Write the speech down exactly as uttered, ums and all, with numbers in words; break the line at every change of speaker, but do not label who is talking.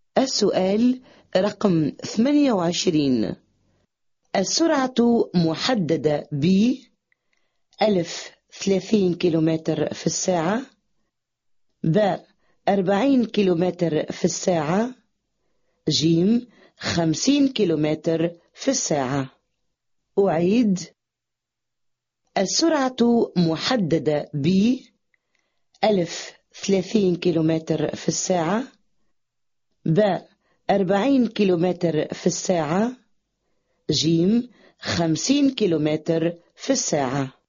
السؤال رقم ثمانية وعشرين. السرعة محددة ب ألف ثلاثين كيلومتر في الساعة، ب أربعين كيلومتر في الساعة، جيم خمسين كيلومتر في الساعة. أعيد: السرعة محددة ب ألف ثلاثين كيلومتر في الساعة، ب أربعين كيلومتر في الساعة، جيم خمسين كيلومتر في الساعة.